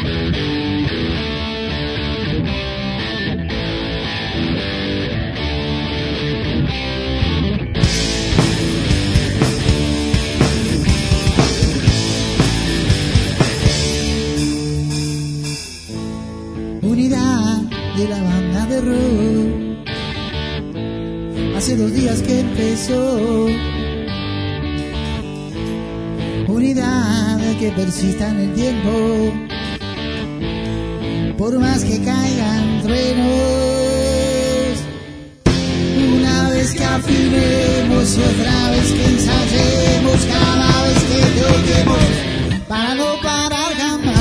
Unidad de la banda de rock. Hace 2 días que empezó. Unidad que persista en el tiempo, por más que caigan truenos. Una vez que afinemos y otra vez que ensayemos, cada vez que toquemos, para no parar jamás.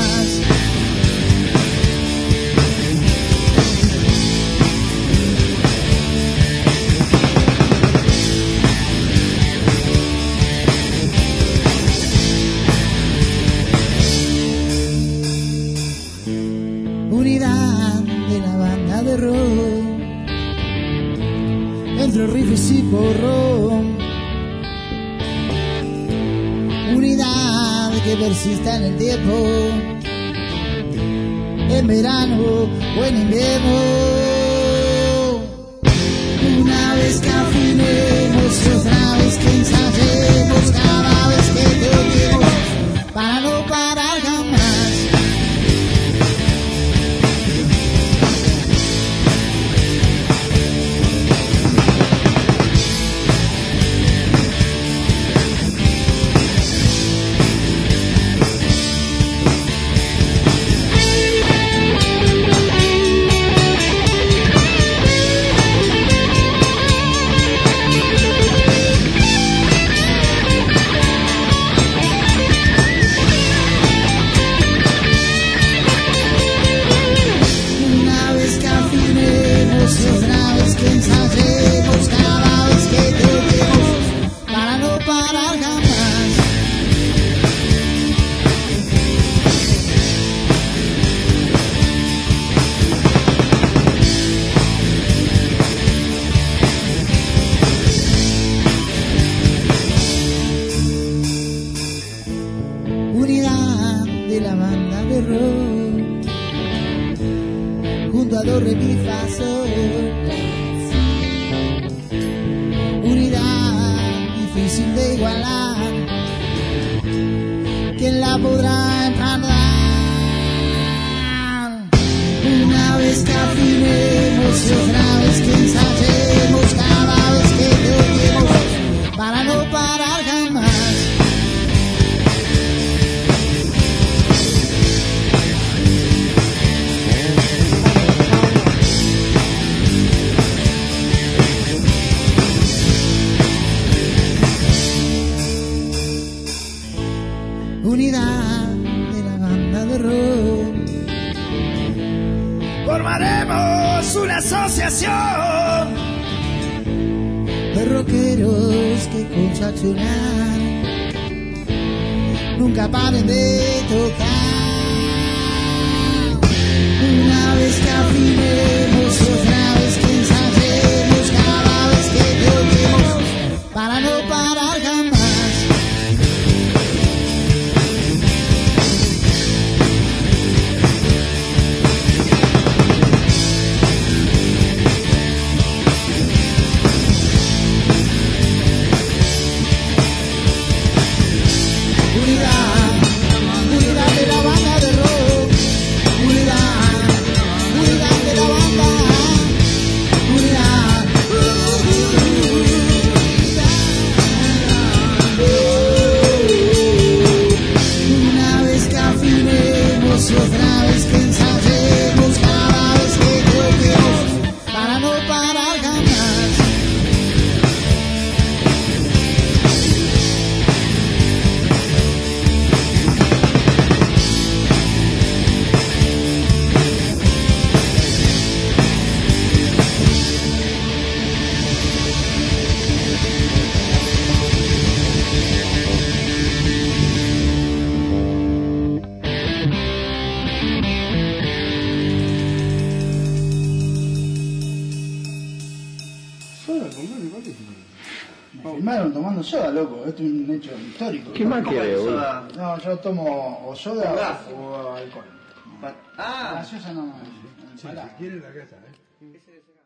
Unidad de la banda de rock, entre riffs y porrón. Unidad que persista en el tiempo, en verano o en invierno. Una vez que afinemos y otra vez que ensayemos, cada vez que toquemos, para no parar jamás. Otra vez que ensayemos, cada vez que toquemos, para no parar jamás. Unidad de la banda de rock, junto a do, re, mi, fa, sol. Unidad difícil de igualar, ¿quién la podrá empanar? Una vez que afinemos y otra vez que ensayemos, cada vez que toquemos, para no parar jamás. Unidad de la banda de rock. Formaremos una asociación de rockeros que con saxonar nunca paren de tocar. Una vez que afinemos y otra vez que ensayemos, cada vez que toquemos, para no parar jamás. Unidad de la banda de rock, unidad de la banda, unidad. Una vez que afinemos y otra vez que ensayemos, cada vez que toquemos, para no parar jamás. Me filmaron tomando soda, loco. Esto es un hecho histórico. ¿Qué más quiere, boludo? No, yo tomo o soda o alcohol. Ah, Gaseosa no. Sí, si quiere la casa, ¿eh?